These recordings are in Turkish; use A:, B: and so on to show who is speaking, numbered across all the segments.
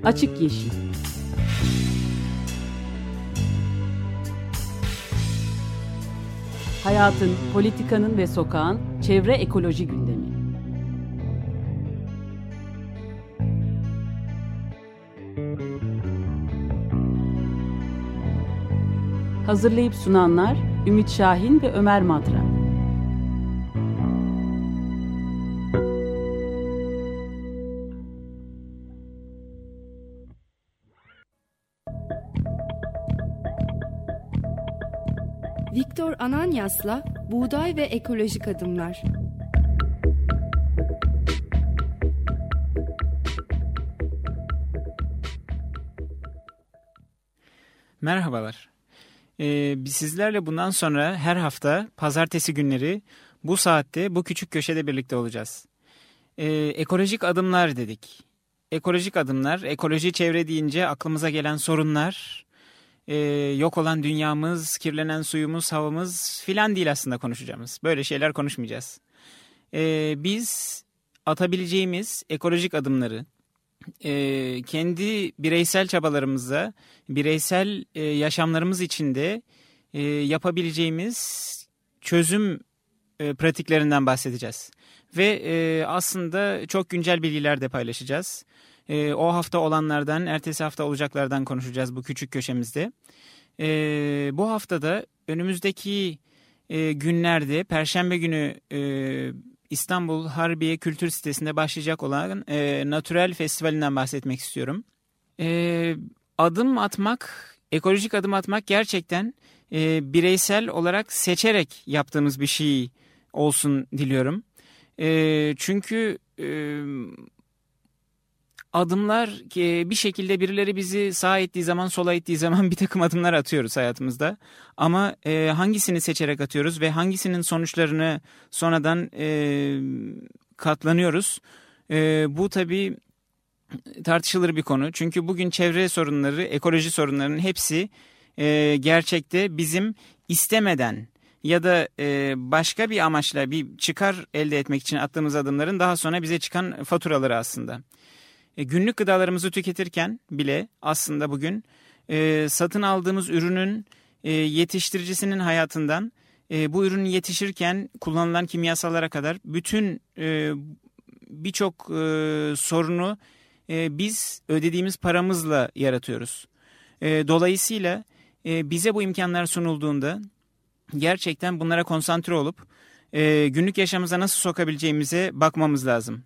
A: Açık Yeşil. Hayatın, politikanın ve sokağın çevre ekoloji gündemi. Hazırlayıp sunanlar Ümit Şahin ve Ömer Madra.
B: Viktor Ananias'la Buğday ve Ekolojik Adımlar.
C: Merhabalar. Biz sizlerle bundan sonra her hafta pazartesi günleri bu saatte bu küçük köşede birlikte olacağız. Ekolojik adımlar dedik. Ekolojik adımlar, ekoloji çevre deyince aklımıza gelen sorunlar, yok olan dünyamız, kirlenen suyumuz, havamız filan değil aslında konuşacağımız. Böyle şeyler konuşmayacağız. Biz atabileceğimiz ekolojik adımları kendi bireysel çabalarımızda, bireysel yaşamlarımız içinde yapabileceğimiz çözüm pratiklerinden bahsedeceğiz. Ve aslında çok güncel bilgiler de paylaşacağız. O hafta olanlardan, ertesi hafta olacaklardan konuşacağız bu küçük köşemizde. Bu haftada önümüzdeki günlerde, Perşembe günü İstanbul Harbiye Kültür Sitesi'nde başlayacak olan Natürel Festivali'nden bahsetmek istiyorum. Adım atmak, ekolojik adım atmak gerçekten bireysel olarak seçerek yaptığımız bir şey olsun diliyorum. Çünkü adımlar bir şekilde birileri bizi sağa ittiği zaman, sola ittiği zaman bir takım adımlar atıyoruz hayatımızda. Ama hangisini seçerek atıyoruz ve hangisinin sonuçlarını sonradan katlanıyoruz? Bu tabii tartışılır bir konu. Çünkü bugün çevre sorunları, ekoloji sorunlarının hepsi gerçekte bizim istemeden ya da başka bir amaçla bir çıkar elde etmek için attığımız adımların daha sonra bize çıkan faturaları aslında. Günlük gıdalarımızı tüketirken bile aslında bugün satın aldığımız ürünün yetiştiricisinin hayatından bu ürün yetişirken kullanılan kimyasallara kadar bütün birçok sorunu biz ödediğimiz paramızla yaratıyoruz. Dolayısıyla bize bu imkanlar sunulduğunda gerçekten bunlara konsantre olup günlük yaşamımıza nasıl sokabileceğimize bakmamız lazım.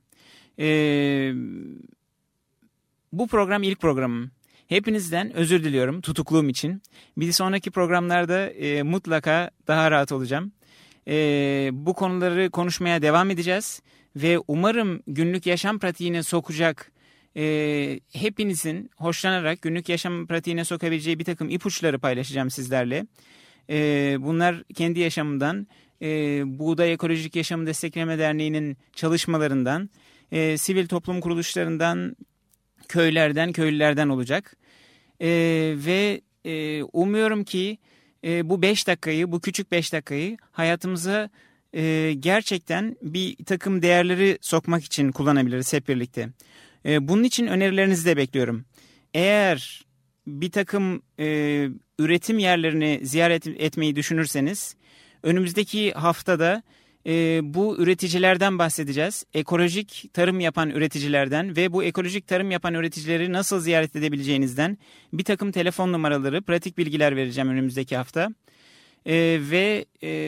C: Bu program ilk programım. Hepinizden özür diliyorum tutukluğum için. Bir sonraki programlarda mutlaka daha rahat olacağım. Bu konuları konuşmaya devam edeceğiz. Ve umarım günlük yaşam pratiğine sokacak, hepinizin hoşlanarak günlük yaşam pratiğine sokabileceği bir takım ipuçları paylaşacağım sizlerle. Bunlar kendi yaşamımdan, Buğday Ekolojik Yaşamı Destekleme Derneği'nin çalışmalarından, sivil toplum kuruluşlarından, köylerden, köylülerden olacak. Ve umuyorum ki bu 5 dakikayı, bu küçük 5 dakikayı hayatımıza gerçekten bir takım değerleri sokmak için kullanabiliriz hep birlikte. Bunun için önerilerinizi de bekliyorum. Eğer bir takım üretim yerlerini ziyaret etmeyi düşünürseniz önümüzdeki haftada bu üreticilerden bahsedeceğiz. Ekolojik tarım yapan üreticilerden ve bu ekolojik tarım yapan üreticileri nasıl ziyaret edebileceğinizden bir takım telefon numaraları, pratik bilgiler vereceğim önümüzdeki hafta. Ve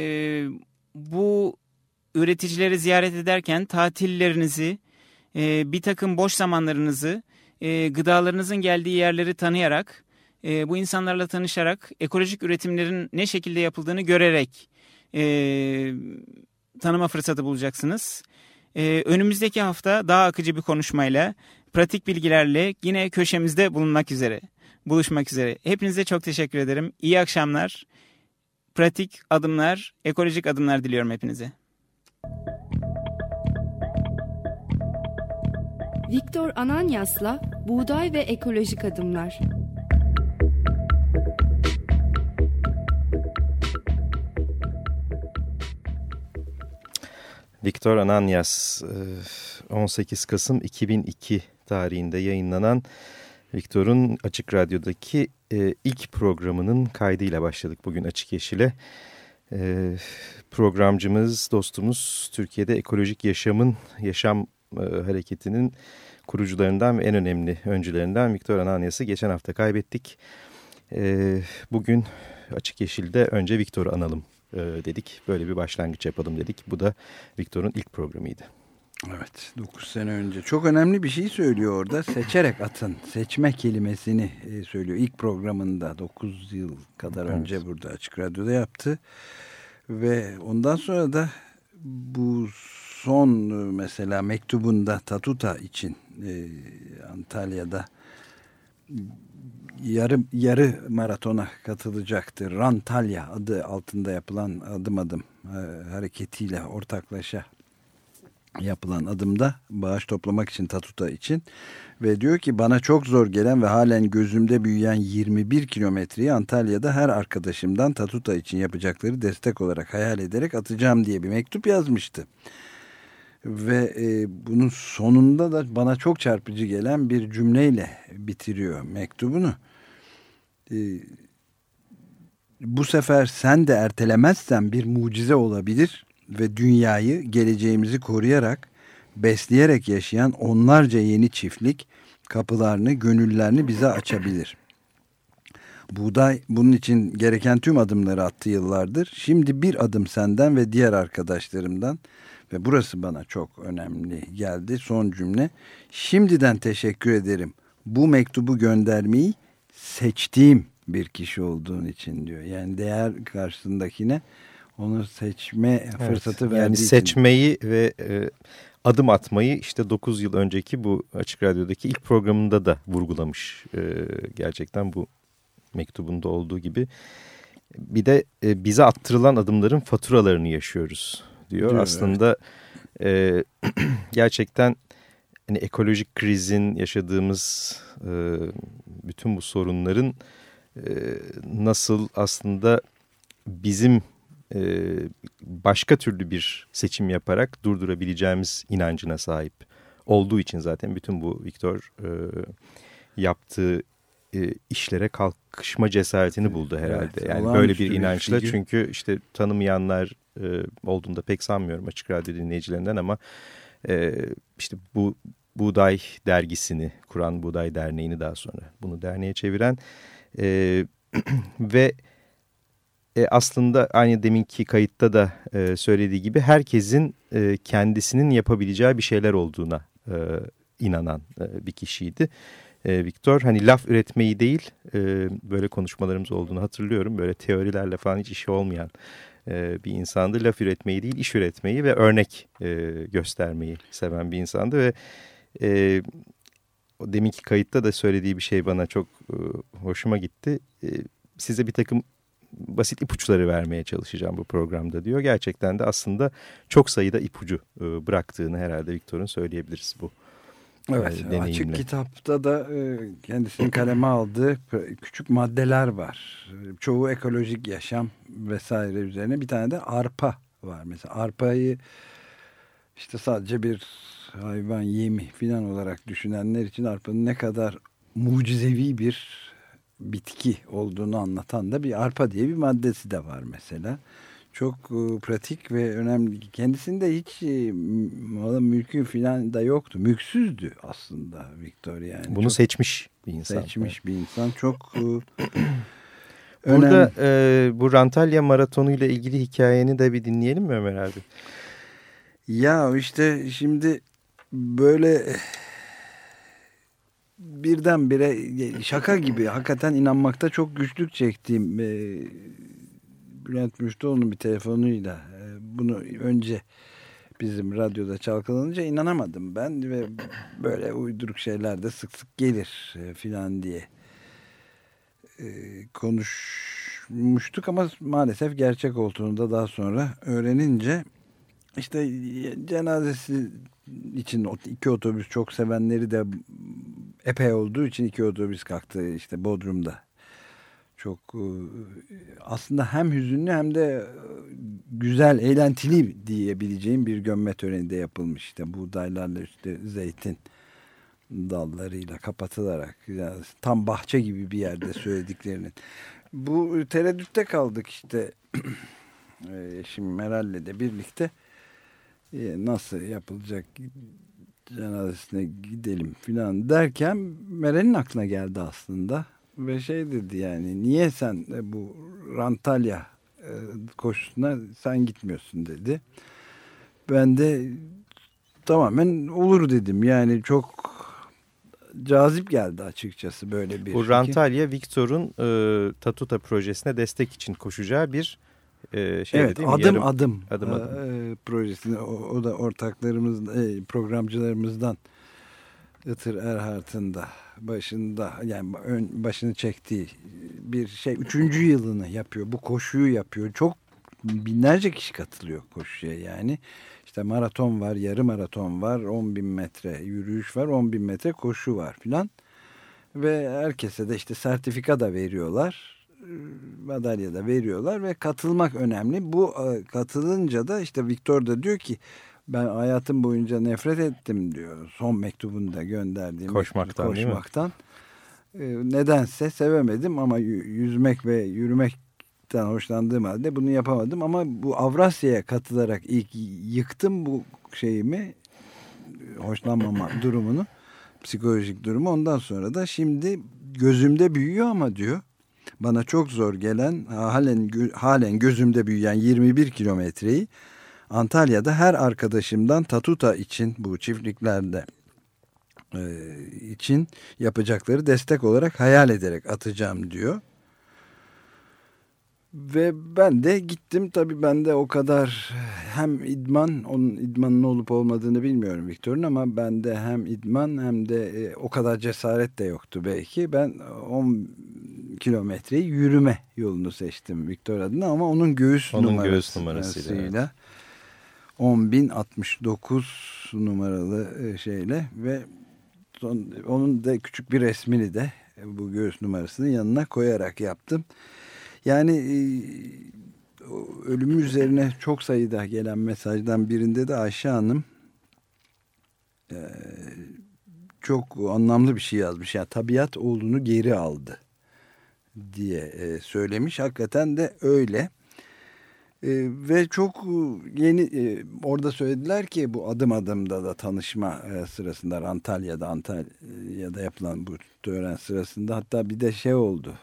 C: bu üreticileri ziyaret ederken tatillerinizi, bir takım boş zamanlarınızı, gıdalarınızın geldiği yerleri tanıyarak, bu insanlarla tanışarak, ekolojik üretimlerin ne şekilde yapıldığını görerek tanıma fırsatı bulacaksınız. Önümüzdeki hafta daha akıcı bir konuşmayla, pratik bilgilerle yine köşemizde buluşmak üzere. Hepinize çok teşekkür ederim. İyi akşamlar. Pratik adımlar, ekolojik adımlar diliyorum hepinize.
B: Viktor Ananias'la Buğday ve Ekolojik Adımlar.
D: Viktor Ananias 18 Kasım 2002 tarihinde yayınlanan Viktor'un Açık Radyo'daki ilk programının kaydıyla başladık bugün Açık Yeşil'e. Programcımız, dostumuz, Türkiye'de ekolojik yaşam hareketinin kurucularından ve en önemli öncülerinden Viktor Ananias'ı geçen hafta kaybettik. Bugün Açık Yeşil'de önce Viktor'u analım dedik. Böyle bir başlangıç yapalım dedik. Bu da Viktor'un ilk programıydı.
E: Evet, 9 sene önce. Çok önemli bir şey söylüyor orada. Seçerek atın. Seçme kelimesini söylüyor. İlk programında 9 yıl kadar önce burada Açık Radyo'da yaptı. Ve ondan sonra da bu son mesela mektubunda Tatuta için Antalya'da yarı maratona katılacaktı. Rantalya adı altında yapılan adım adım hareketiyle ortaklaşa yapılan adımda bağış toplamak için, Tatuta için, ve diyor ki bana çok zor gelen ve halen gözümde büyüyen 21 kilometreyi Antalya'da her arkadaşımdan Tatuta için yapacakları destek olarak hayal ederek atacağım diye bir mektup yazmıştı. Ve bunun sonunda da bana çok çarpıcı gelen bir cümleyle bitiriyor mektubunu. Bu sefer sen de ertelemezsen bir mucize olabilir ve dünyayı, geleceğimizi koruyarak, besleyerek yaşayan onlarca yeni çiftlik kapılarını, gönüllerini bize açabilir. Buğday bunun için gereken tüm adımları attı yıllardır. Şimdi bir adım senden ve diğer arkadaşlarımdan, ve burası bana çok önemli geldi, son cümle. Şimdiden teşekkür ederim. Bu mektubu göndermeyi seçtiğim bir kişi olduğun için diyor. Yani değer karşısındakine onu seçme fırsatı verdiği
D: yani
E: için.
D: Seçmeyi ve adım atmayı işte 9 yıl önceki bu Açık Radyo'daki ilk programında da vurgulamış. Gerçekten bu mektubunda olduğu gibi. Bir de bize attırılan adımların faturalarını yaşıyoruz diyor. Aslında gerçekten hani ekolojik krizin, yaşadığımız bütün bu sorunların nasıl aslında bizim başka türlü bir seçim yaparak durdurabileceğimiz inancına sahip olduğu için zaten bütün bu Viktor yaptığı işlere kalkışma cesaretini buldu herhalde. Evet, yani böyle bir inançla, çünkü işte tanımayanlar olduğunda pek sanmıyorum Açık Radyo dinleyicilerinden, ama işte bu Buğday dergisini kuran, Buğday Derneği'ni daha sonra bunu derneğe çeviren ve aslında aynı deminki kayıtta da söylediği gibi herkesin kendisinin yapabileceği bir şeyler olduğuna inanan bir kişiydi. Viktor hani laf üretmeyi değil, böyle konuşmalarımız olduğunu hatırlıyorum. Böyle teorilerle falan hiç işi olmayan bir insandı. Laf üretmeyi değil, iş üretmeyi ve örnek göstermeyi seven bir insandı ve o deminki kayıtta da söylediği bir şey bana çok hoşuma gitti. Size bir takım basit ipuçları vermeye çalışacağım bu programda diyor. Gerçekten de aslında çok sayıda ipucu bıraktığını herhalde Viktor'un söyleyebiliriz bu.
E: Evet, açık kitapta da kendisinin kaleme aldığı küçük maddeler var. Çoğu ekolojik yaşam vesaire üzerine. Bir tane de arpa var. Mesela arpayı işte sadece bir hayvan yemi falan olarak düşünenler için arpanın ne kadar mucizevi bir bitki olduğunu anlatan da bir arpa diye bir maddesi de var mesela. Çok pratik ve önemli. Kendisinde hiç mülkü falan da yoktu. Mülksüzdü aslında Viktor yani.
D: Bunu seçmiş bir insan.
E: Seçmiş bir insan. Çok
D: Burada bu Rantalya Maratonu ile ilgili hikayeni de bir dinleyelim mi Ömer abi?
E: Ya işte şimdi böyle birdenbire şaka gibi hakikaten inanmakta çok güçlük çektiğim Bülent Müştoğlu'nun bir telefonuyla bunu önce bizim radyoda çalkalanınca inanamadım ben ve böyle uyduruk şeyler de sık sık gelir filan diye konuşmuştuk ama maalesef gerçek olduğunu da daha sonra öğrenince işte cenazesi için iki otobüs, çok sevenleri de epey olduğu için iki otobüs kalktı işte Bodrum'da. Çok aslında hem hüzünlü hem de güzel, eğlentili diyebileceğim bir gömme töreni de yapılmış. İşte buğdaylarla üstte zeytin dallarıyla kapatılarak, yani tam bahçe gibi bir yerde söylediklerinin. Bu tereddütte kaldık işte. Şimdi Meral'le de birlikte nasıl yapılacak, cenazesine gidelim filan derken Meral'in aklına geldi aslında ve şey dedi, yani niye sen bu Rantalya koşusuna sen gitmiyorsun dedi. Ben de tamamen olur dedim, yani çok cazip geldi açıkçası böyle bir
D: Bu Rantalya, Victor'un Tatuta projesine destek için koşacağı bir şey,
E: evet,
D: değil mi?
E: Adım projesini, o da ortaklarımız, programcılarımızdan Itır Erhard'ın da başında, yani başını çektiği bir şey, 3. yılını yapıyor. Bu koşuyu yapıyor. Çok binlerce kişi katılıyor koşuya yani. İşte maraton var, yarım maraton var, 10.000 metre yürüyüş var, 10.000 metre koşu var filan. Ve herkese de işte sertifika da veriyorlar, madalya da veriyorlar ve katılmak önemli. Bu katılınca da işte Victor da diyor ki ben hayatım boyunca nefret ettim diyor. Son mektubunu da gönderdiğim koşmaktan. Nedense sevemedim ama yüzmek ve yürümekten hoşlandığım halde bunu yapamadım. Ama bu Avrasya'ya katılarak ilk yıktım bu şeyimi, hoşlanmama durumunu, psikolojik durumu. Ondan sonra da şimdi gözümde büyüyor ama diyor, bana çok zor gelen, halen gözümde büyüyen 21 kilometreyi Antalya'da her arkadaşımdan Tatuta için, bu çiftliklerde için yapacakları destek olarak hayal ederek atacağım diyor. Ve ben de gittim. Tabii ben de o kadar hem idman, onun idmanın olup olmadığını bilmiyorum Victor'un, ama ben de hem idman hem de o kadar cesaret de yoktu belki. Ben 10 kilometreyi yürüme yolunu seçtim Victor adına, ama onun göğüs numarasıyla 10.069 numaralı şeyle ve onun da küçük bir resmini de bu göğüs numarasının yanına koyarak yaptım. Yani ölümü üzerine çok sayıda gelen mesajdan birinde de Ayşe Hanım çok anlamlı bir şey yazmış. Yani tabiat oğlunu geri aldı diye söylemiş. Hakikaten de öyle. Ve çok yeni orada söylediler ki bu adımda da tanışma sırasında Antalya'da yapılan bu tören sırasında, hatta bir de şey oldu,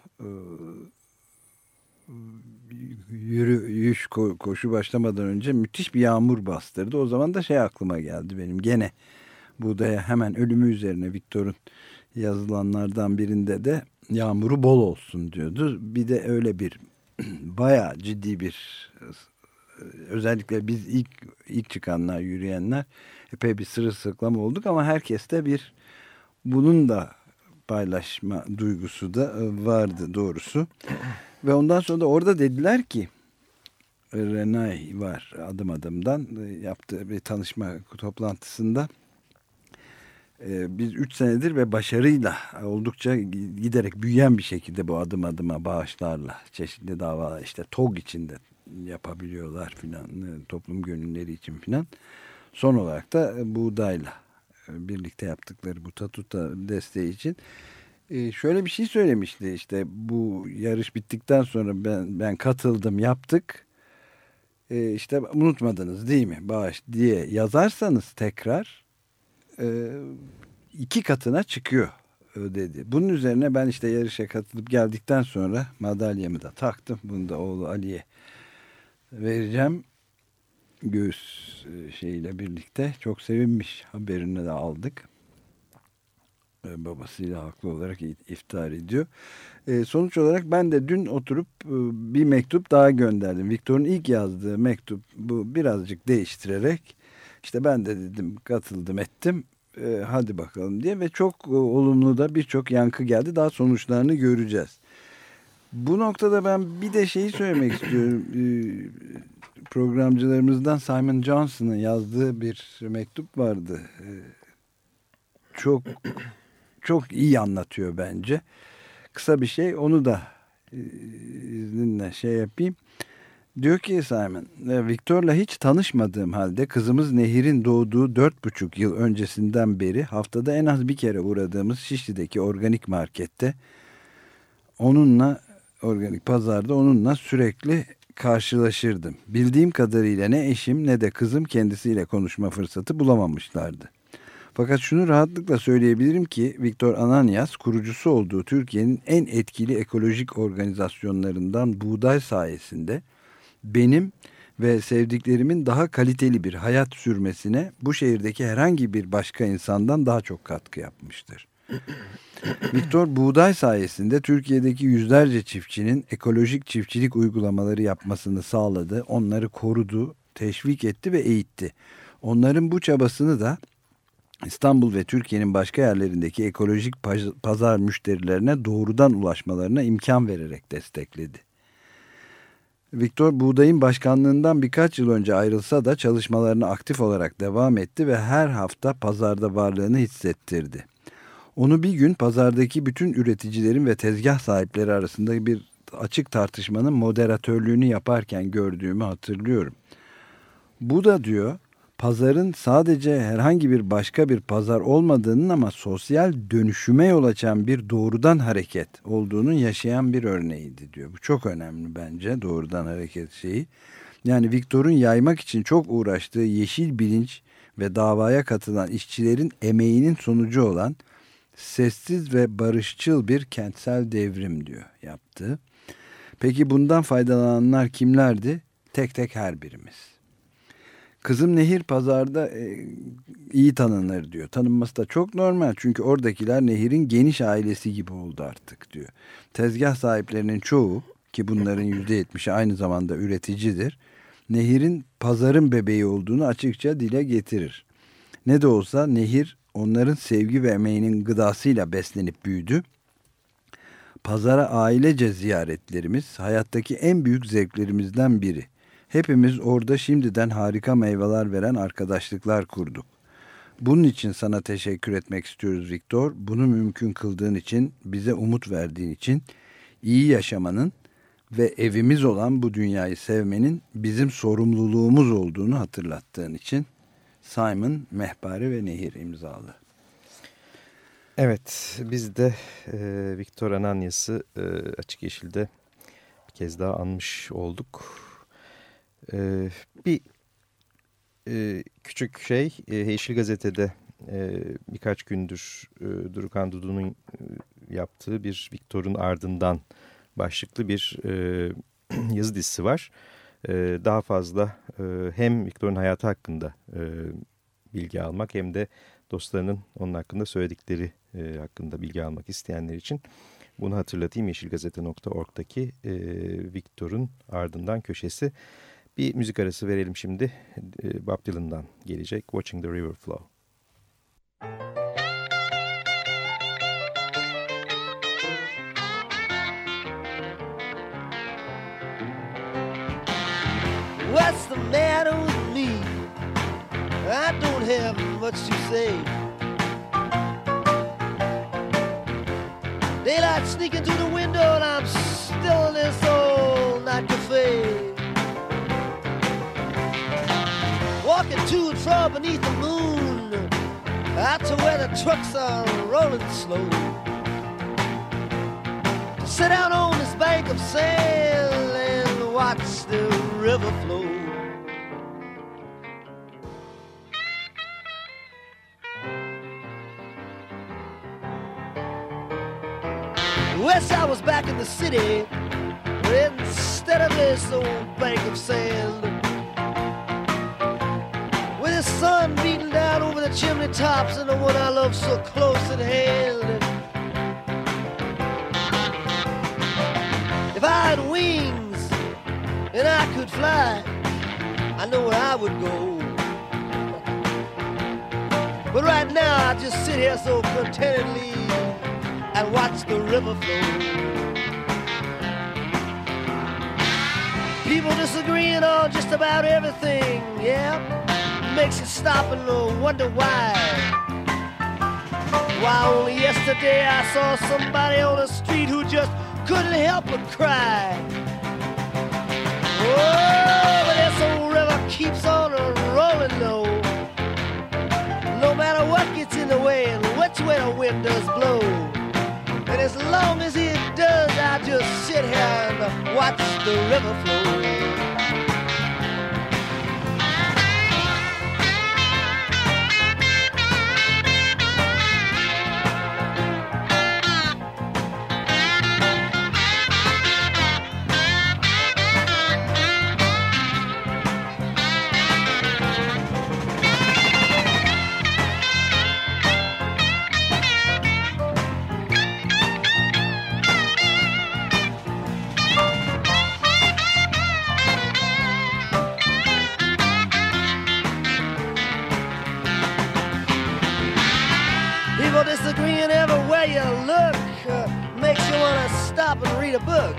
E: yürüyüş koşu başlamadan önce müthiş bir yağmur bastırdı. O zaman da şey aklıma geldi benim, gene Buğday'a hemen ölümü üzerine Victor'un yazılanlardan birinde de yağmuru bol olsun diyordu. Bir de öyle bir bayağı ciddi bir, özellikle biz ilk çıkanlar, yürüyenler epey bir sırılsıklam olduk, ama herkeste bir bunun da paylaşma duygusu da vardı doğrusu. Ve ondan sonra da orada dediler ki, Renay var adımdan yaptığı bir tanışma toplantısında, biz 3 senedir ve başarıyla oldukça giderek büyüyen bir şekilde bu adıma bağışlarla çeşitli davalar, işte TOG içinde yapabiliyorlar filan, toplum gönülleri için filan. Son olarak da Buğday'la birlikte yaptıkları bu Tatuta desteği için şöyle bir şey söylemişti, işte bu yarış bittikten sonra ben katıldım, yaptık, işte unutmadınız değil mi bağış diye yazarsanız tekrar 2 katına çıkıyor dedi. Bunun üzerine ben işte yarışa katılıp geldikten sonra madalyamı da taktım. Bunu da oğlu Ali'ye vereceğim. Göğüs şeyiyle birlikte çok sevinmiş, haberini de aldık. Babasıyla haklı olarak iftihar ediyor. Sonuç olarak ben de dün oturup bir mektup daha gönderdim. Victor'un ilk yazdığı mektup bu, birazcık değiştirerek işte ben de dedim, katıldım ettim, hadi bakalım diye, ve çok olumlu da birçok yankı geldi. Daha sonuçlarını göreceğiz. Bu noktada ben bir de şeyi söylemek istiyorum. Programcılarımızdan Simon Johnson'ın yazdığı bir mektup vardı. Çok iyi anlatıyor bence. Kısa bir şey, onu da izninle şey yapayım. Diyor ki Simon, Victor'la hiç tanışmadığım halde kızımız Nehir'in doğduğu 4,5 yıl öncesinden beri haftada en az bir kere uğradığımız Şişli'deki organik markette organik pazarda onunla sürekli karşılaşırdım. Bildiğim kadarıyla ne eşim ne de kızım kendisiyle konuşma fırsatı bulamamışlardı. Fakat şunu rahatlıkla söyleyebilirim ki Viktor Ananias kurucusu olduğu Türkiye'nin en etkili ekolojik organizasyonlarından Buğday sayesinde benim ve sevdiklerimin daha kaliteli bir hayat sürmesine bu şehirdeki herhangi bir başka insandan daha çok katkı yapmıştır. Viktor Buğday sayesinde Türkiye'deki yüzlerce çiftçinin ekolojik çiftçilik uygulamaları yapmasını sağladı, onları korudu, teşvik etti ve eğitti. Onların bu çabasını da İstanbul ve Türkiye'nin başka yerlerindeki ekolojik pazar müşterilerine doğrudan ulaşmalarına imkan vererek destekledi. Viktor buğdayın başkanlığından birkaç yıl önce ayrılsa da çalışmalarına aktif olarak devam etti ve her hafta pazarda varlığını hissettirdi. Onu bir gün pazardaki bütün üreticilerin ve tezgah sahipleri arasında bir açık tartışmanın moderatörlüğünü yaparken gördüğümü hatırlıyorum. Bu da diyor, pazarın sadece herhangi bir başka bir pazar olmadığının ama sosyal dönüşüme yol açan bir doğrudan hareket olduğunun yaşayan bir örneğiydi diyor. Bu çok önemli bence, doğrudan hareket şeyi. Yani Viktor'un yaymak için çok uğraştığı yeşil bilinç ve davaya katılan işçilerin emeğinin sonucu olan sessiz ve barışçıl bir kentsel devrim diyor yaptığı. Peki bundan faydalananlar kimlerdi? Tek tek her birimiz. Kızım Nehir pazarda iyi tanınır diyor. Tanınması da çok normal çünkü oradakiler Nehir'in geniş ailesi gibi oldu artık diyor. Tezgah sahiplerinin çoğu ki bunların %70'i aynı zamanda üreticidir. Nehir'in pazarın bebeği olduğunu açıkça dile getirir. Ne de olsa Nehir onların sevgi ve emeğinin gıdasıyla beslenip büyüdü. Pazara ailece ziyaretlerimiz hayattaki en büyük zevklerimizden biri. Hepimiz orada şimdiden harika meyveler veren arkadaşlıklar kurduk. Bunun için sana teşekkür etmek istiyoruz Viktor. Bunu mümkün kıldığın için, bize umut verdiğin için, iyi yaşamanın ve evimiz olan bu dünyayı sevmenin bizim sorumluluğumuz olduğunu hatırlattığın için. Simon, Mehpare ve Nehir imzalı.
D: Evet, biz de Viktor Ananias'ı Açık Yeşil'de bir kez daha anmış olduk. Bir küçük şey, Yeşil Gazete'de birkaç gündür Durukan Dudu'nun yaptığı bir Viktor'un ardından başlıklı bir yazı dizisi var. Daha fazla hem Viktor'un hayatı hakkında bilgi almak hem de dostlarının onun hakkında söyledikleri hakkında bilgi almak isteyenler için bunu hatırlatayım. yeşilgazete.org'daki Viktor'un ardından köşesi. Bir müzik arası verelim şimdi. Bob Dylan'dan gelecek Watching the River Flow.
F: What's the matter with me? I don't have much to say. Daylight sneaking through the window and I'm still in this old night cafe. Walking to and fro beneath the moon, out to where the trucks are rolling slow. To sit down on this bank of sand and watch the river flow. West I was back in the city instead of this old bank of sand. With the sun beating down over the chimney tops and the one I love so close at hand. If I had wings and I could fly, I know where I would go. But right now I just sit here so contentedly and watch the river flow. People disagreeing on just about everything, yeah. Makes you stop and wonder why. Why only yesterday I saw somebody on the street who just couldn't help but cry. Oh, but this old river keeps on rolling low. No matter what gets in the way and which way the wind does blow. And as long as it does, I just sit here and watch the river flow. People disagreeing everywhere you look, makes you want to stop and read a book.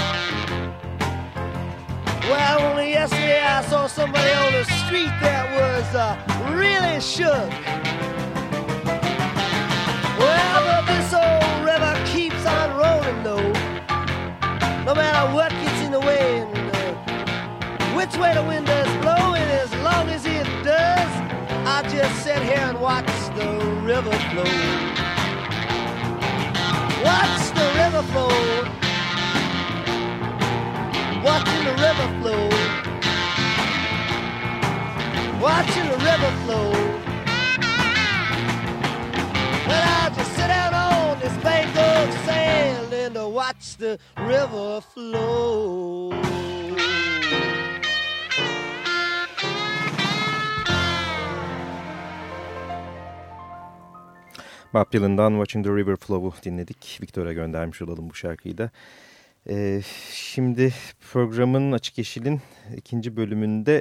F: Well, only yesterday I saw somebody on the street that was really shook. Well, but this old river keeps on rolling though. No matter what gets in the way and which way the wind does blow, and as long as it does, I just sit here and watch the river flow. Watch the river flow. Watching the river flow. Watching the river flow. And I just sit down on this bank of sand and watch the river flow.
D: Bob Dylan'dan Watching the River Flow'u dinledik. Victor'a göndermiş olalım bu şarkıyı da. Şimdi programın Açık Yeşil'in ikinci bölümünde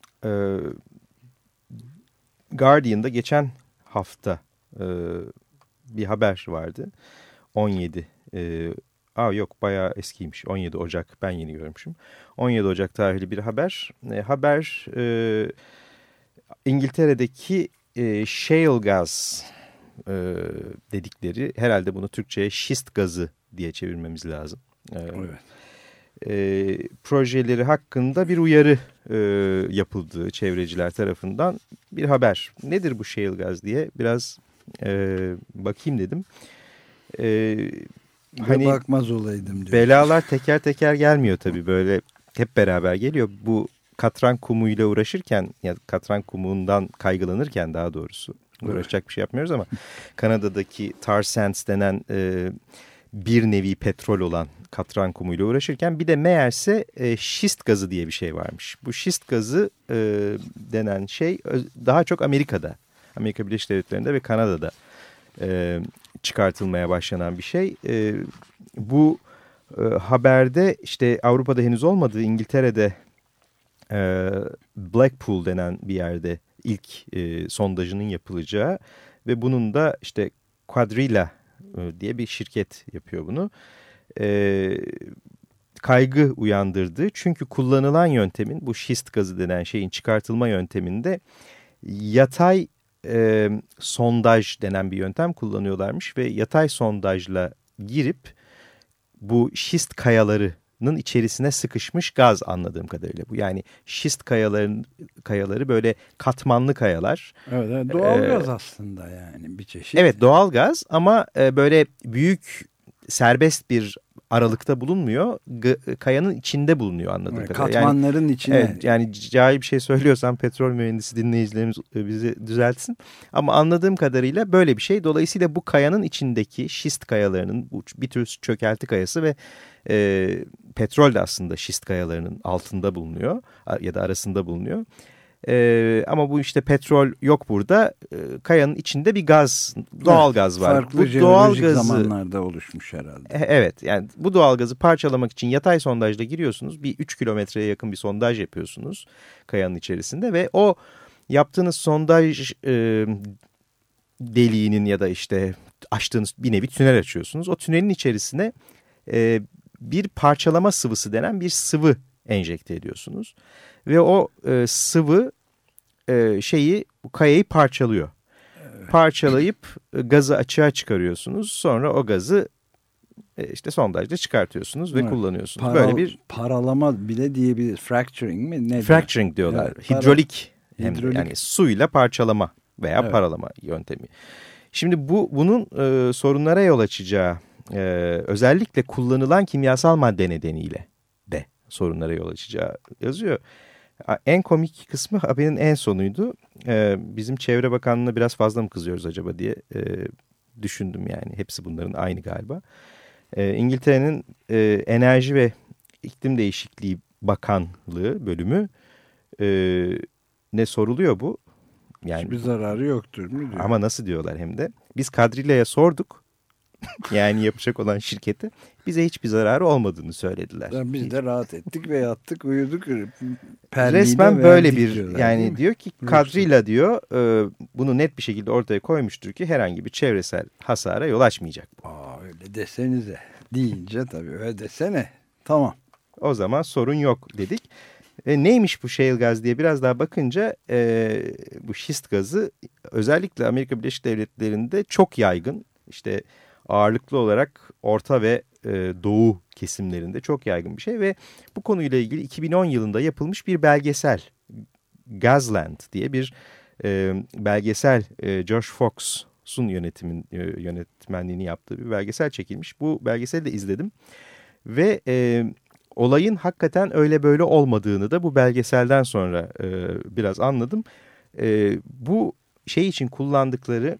D: Guardian'da geçen hafta bir haber vardı. 17 yok bayağı eskiymiş. 17 Ocak, ben yeni görmüşüm. 17 Ocak tarihli bir haber. Haber İngiltere'deki shale gaz dedikleri, herhalde bunu Türkçe'ye şist gazı diye çevirmemiz lazım.
E: Evet.
D: Projeleri hakkında bir uyarı yapıldığı çevreciler tarafından bir haber. Nedir bu shale gaz diye biraz bakayım dedim.
E: Hani bakmaz olaydım diyor.
D: Belalar teker teker gelmiyor tabii, böyle hep beraber geliyor. Bu katran kumuyla uğraşırken, ya katran kumundan kaygılanırken daha doğrusu uğraşacak bir şey yapmıyoruz ama Kanada'daki tar sands denen bir nevi petrol olan katran kumuyla uğraşırken bir de meğerse şist gazı diye bir şey varmış. Bu şist gazı denen şey daha çok Amerika'da, Amerika Birleşik Devletleri'nde ve Kanada'da çıkartılmaya başlanan bir şey. Bu haberde işte Avrupa'da henüz olmadığı İngiltere'de Blackpool denen bir yerde ilk sondajının yapılacağı ve bunun da işte Quadrilla diye bir şirket yapıyor bunu. Kaygı uyandırdı. Çünkü kullanılan yöntemin, bu şist gazı denen şeyin çıkartılma yönteminde yatay sondaj denen bir yöntem kullanıyorlarmış ve yatay sondajla girip bu şist kayalarının içerisine sıkışmış gaz, anladığım kadarıyla bu. Yani şist kayaları böyle katmanlı kayalar.
E: Evet, doğal gaz aslında, yani bir çeşit.
D: Evet, doğal gaz ama böyle büyük serbest bir aralıkta bulunmuyor. Kayanın içinde bulunuyor anladığım kadarıyla.
E: Katmanların yani, içine.
D: Evet, yani cahil bir şey söylüyorsam petrol mühendisi dinleyicilerimiz bizi düzeltsin. Ama anladığım kadarıyla böyle bir şey. Dolayısıyla bu kayanın içindeki şist kayalarının, bir tür çökelti kayası ve petrol de aslında şist kayalarının altında bulunuyor ya da arasında bulunuyor. Ama bu işte petrol yok burada. Kayanın içinde bir gaz, doğal gaz var.
E: Farklı
D: bu doğal gazı
E: zamanlarda oluşmuş herhalde.
D: Evet, yani bu doğal gazı parçalamak için yatay sondajla giriyorsunuz. Bir 3 kilometreye yakın bir sondaj yapıyorsunuz kayanın içerisinde ve o yaptığınız sondaj deliğinin ya da işte açtığınız bir nevi tünel açıyorsunuz. O tünelin içerisine bir parçalama sıvısı denen bir sıvı enjekte ediyorsunuz. Ve o sıvı bu kayayı parçalıyor. Evet. Parçalayıp gazı açığa çıkarıyorsunuz. Sonra o gazı işte sondajda çıkartıyorsunuz ve kullanıyorsunuz. Böyle bir
E: paralama bile diyebiliriz. Fracturing mi? Ne
D: fracturing diyorlar.
E: Evet,
D: hidrolik yani suyla parçalama veya paralama yöntemi. Şimdi bunun sorunlara yol açacağı özellikle kullanılan kimyasal madde nedeniyle de sorunlara yol açacağı yazıyor. En komik kısmı haberin en sonuydu. Bizim Çevre Bakanlığı'na biraz fazla mı kızıyoruz acaba diye düşündüm yani. Hepsi bunların aynı galiba. İngiltere'nin Enerji ve İklim Değişikliği Bakanlığı bölümü ne soruluyor bu? Yani,
E: hiçbir zararı yoktur mu diyor.
D: Ama nasıl diyorlar hem de. Biz Kadrile'ye sorduk. Yani yapacak olan şirkete bize hiçbir zararı olmadığını söylediler.
E: Biz de rahat ettik ve yattık, uyuduk.
D: Resmen böyle bir diyorlar, yani diyor ki Kadrila diyor bunu net bir şekilde ortaya koymuştur ki herhangi bir çevresel hasara yol açmayacak.
E: Öyle desenize. Deyince tabii öyle desene. Tamam.
D: O zaman sorun yok dedik. Neymiş bu shale gaz diye biraz daha bakınca bu şist gazı özellikle Amerika Birleşik Devletleri'nde çok yaygın. İşte ağırlıklı olarak Orta ve Doğu kesimlerinde çok yaygın bir şey ve bu konuyla ilgili 2010 yılında yapılmış bir belgesel, Gazland diye bir belgesel, Josh Fox'un yönetmenliğini yaptığı bir belgesel çekilmiş. Bu belgeseli de izledim ve olayın hakikaten öyle böyle olmadığını da bu belgeselden sonra biraz anladım. Bu şey için kullandıkları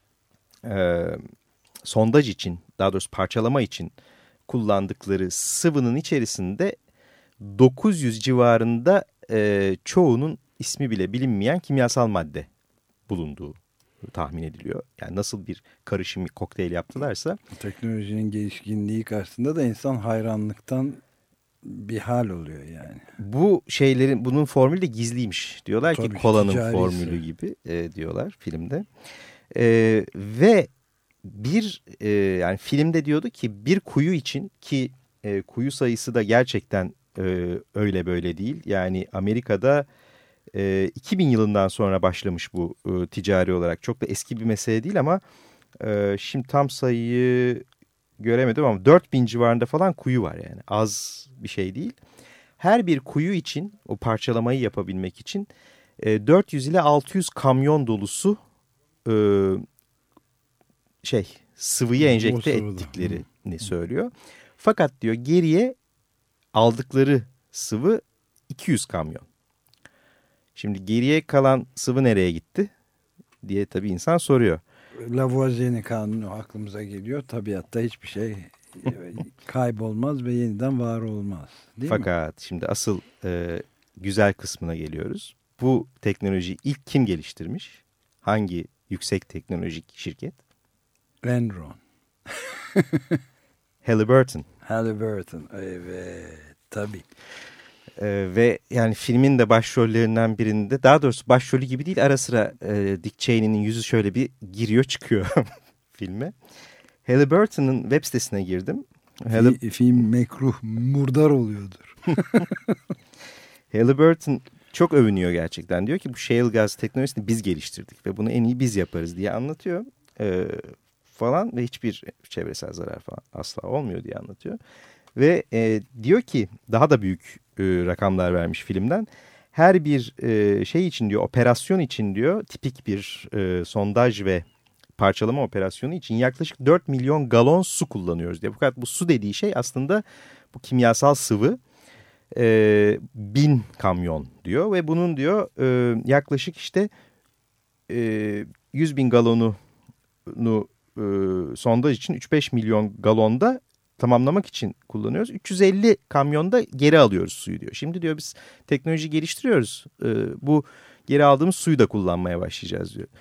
D: sondaj için, daha doğrusu parçalama için kullandıkları sıvının içerisinde 900 civarında çoğunun ismi bile bilinmeyen kimyasal madde bulunduğu tahmin ediliyor. Yani nasıl bir karışım, bir kokteyl yaptılarsa.
E: Teknolojinin gelişkinliği karşısında da insan hayranlıktan bir hal oluyor yani.
D: Bu şeylerin, bunun formülü de gizliymiş. Diyorlar ki kolanın formülü gibi diyorlar filmde. Ve yani filmde diyordu ki bir kuyu için ki kuyu sayısı da gerçekten öyle böyle değil. Yani Amerika'da 2000 yılından sonra başlamış bu ticari olarak. Çok da eski bir mesele değil ama şimdi tam sayıyı göremedim ama 4000 civarında falan kuyu var yani. Az bir şey değil. Her bir kuyu için o parçalamayı yapabilmek için 400 ile 600 kamyon dolusu sıvıyı enjekte ettiklerini söylüyor. Fakat diyor geriye aldıkları sıvı 200 kamyon. Şimdi geriye kalan sıvı nereye gitti diye tabii insan soruyor.
E: Lavoisier'in kanunu aklımıza geliyor. Tabiatta hiçbir şey kaybolmaz ve yeniden var olmaz.
D: Fakat şimdi asıl güzel kısmına geliyoruz. Bu teknolojiyi ilk kim geliştirmiş? Hangi yüksek teknolojik şirket?
E: Enron.
D: Halliburton.
E: Halliburton, evet tabii.
D: Ve yani filmin de başrollerinden birinde, daha doğrusu başrolü gibi değil, ara sıra Dick Cheney'nin yüzü şöyle bir giriyor çıkıyor filme. Halliburton'un web sitesine girdim.
E: Film mekruh, murdar oluyordur.
D: Halliburton çok övünüyor gerçekten. Diyor ki bu shale gaz teknolojisini biz geliştirdik ve bunu en iyi biz yaparız diye anlatıyor. Falan ve hiçbir çevresel zarar falan asla olmuyor diye anlatıyor. Ve diyor ki daha da büyük rakamlar vermiş filmden. Her bir şey için diyor, operasyon için diyor, tipik bir sondaj ve parçalama operasyonu için yaklaşık 4 milyon galon su kullanıyoruz diyor. Fakat bu su dediği şey aslında bu kimyasal sıvı 1000 kamyon diyor ve bunun diyor yaklaşık işte 100 bin galonu sondaj için 3-5 milyon galonda tamamlamak için kullanıyoruz. 350 kamyonda geri alıyoruz suyu diyor. Şimdi diyor biz teknoloji geliştiriyoruz. Bu geri aldığımız suyu da kullanmaya başlayacağız diyor.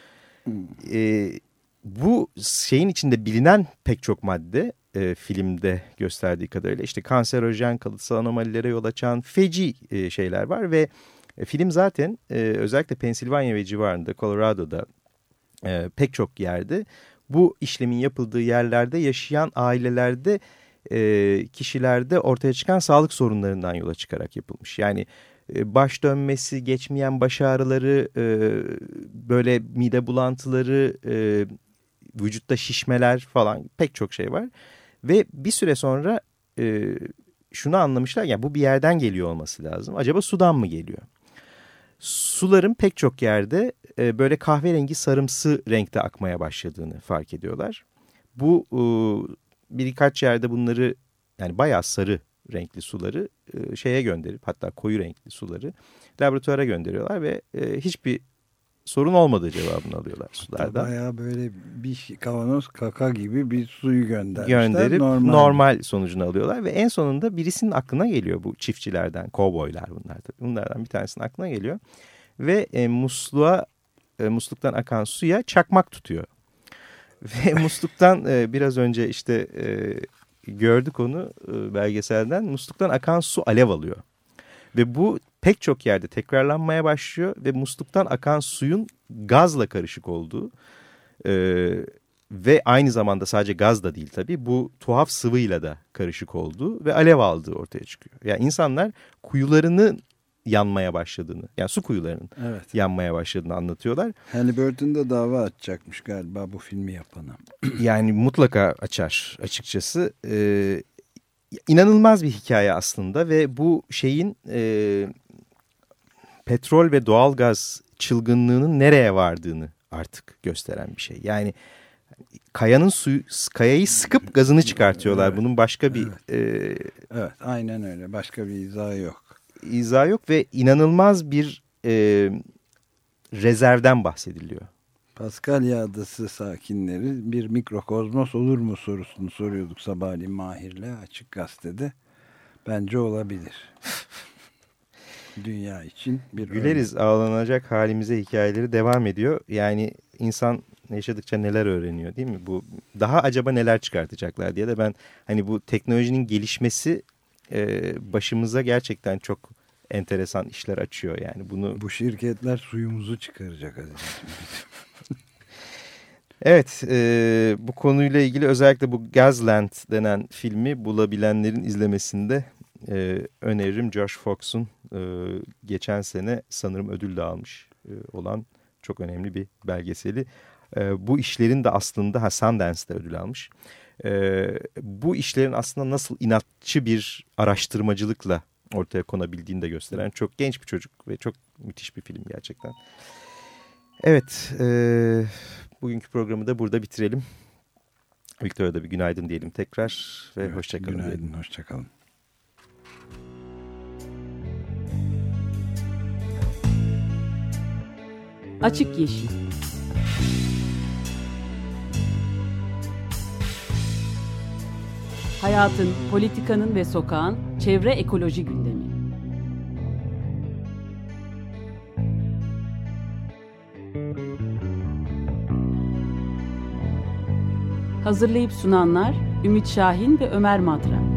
D: Bu şeyin içinde bilinen pek çok madde filmde gösterdiği kadarıyla işte kanserojen, kalıtsal anomalilere yol açan feci şeyler var ve film zaten özellikle Pensilvanya ve civarında, Colorado'da pek çok yerde bu işlemin yapıldığı yerlerde yaşayan ailelerde, kişilerde ortaya çıkan sağlık sorunlarından yola çıkarak yapılmış. Yani baş dönmesi, geçmeyen baş ağrıları, böyle mide bulantıları, vücutta şişmeler falan pek çok şey var. Ve bir süre sonra şunu anlamışlar, yani bu bir yerden geliyor olması lazım. Acaba sudan mı geliyor? Suların pek çok yerde böyle kahverengi sarımsı renkte akmaya başladığını fark ediyorlar. Bu birkaç yerde bunları, yani bayağı sarı renkli suları şeye gönderip, hatta koyu renkli suları laboratuvara gönderiyorlar ve hiçbir sorun olmadığı cevabını alıyorlar sulardan.
E: Bayağı böyle bir kavanoz kaka gibi bir suyu gönderip
D: normal sonucunu alıyorlar ve en sonunda birisinin aklına geliyor, bu çiftçilerden, kovboylar bunlar tabii. Bunlardan bir tanesinin aklına geliyor ve musluktan akan suya çakmak tutuyor. Ve musluktan biraz önce işte gördük onu belgeselden, musluktan akan su alev alıyor. Ve bu pek çok yerde tekrarlanmaya başlıyor ve musluktan akan suyun gazla karışık olduğu ve aynı zamanda sadece gaz da değil tabii, bu tuhaf sıvıyla da karışık olduğu ve alev aldığı ortaya çıkıyor. Yani insanlar kuyularının yanmaya başladığını, yani su kuyularının yanmaya başladığını anlatıyorlar.
E: Halliburton da dava açacakmış galiba bu filmi yapana.
D: Yani mutlaka açar açıkçası. İnanılmaz bir hikaye aslında ve bu şeyin petrol ve doğalgaz çılgınlığının nereye vardığını artık gösteren bir şey. Yani kayayı sıkıp gazını çıkartıyorlar. Evet. Bunun başka bir...
E: Evet, aynen öyle. Başka bir izahı yok.
D: İzahı yok ve inanılmaz bir rezervden bahsediliyor.
E: Paskalya Adası sakinleri bir mikrokozmos olur mu sorusunu soruyorduk sabahleyin Mahir'le Açık Gazete'de. Bence olabilir. Dünya için bir
D: güleriz, ağlanacak halimize hikayeleri devam ediyor. Yani insan yaşadıkça neler öğreniyor, değil mi? Bu daha acaba neler çıkartacaklar diye de ben hani bu teknolojinin gelişmesi başımıza gerçekten çok enteresan işler açıyor yani. Bu
E: şirketler suyumuzu çıkaracak azizim.
D: Evet, bu konuyla ilgili özellikle bu Gazland denen filmi bulabilenlerin izlemesinde öneririm. Josh Fox'un geçen sene sanırım ödül de almış olan çok önemli bir belgeseli. Bu işlerin de aslında Sundance'da ödül almış. Bu işlerin aslında nasıl inatçı bir araştırmacılıkla ortaya konabildiğini de gösteren çok genç bir çocuk ve çok müthiş bir film gerçekten. Evet, bugünkü programı da burada bitirelim. Victor'a da bir günaydın diyelim tekrar ve evet, hoşçakalın.
E: Günaydın, hoşçakalın.
A: Açık Yeşil. Hayatın, politikanın ve sokağın çevre ekoloji gündemi. Hazırlayıp sunanlar Ümit Şahin ve Ömer Madra.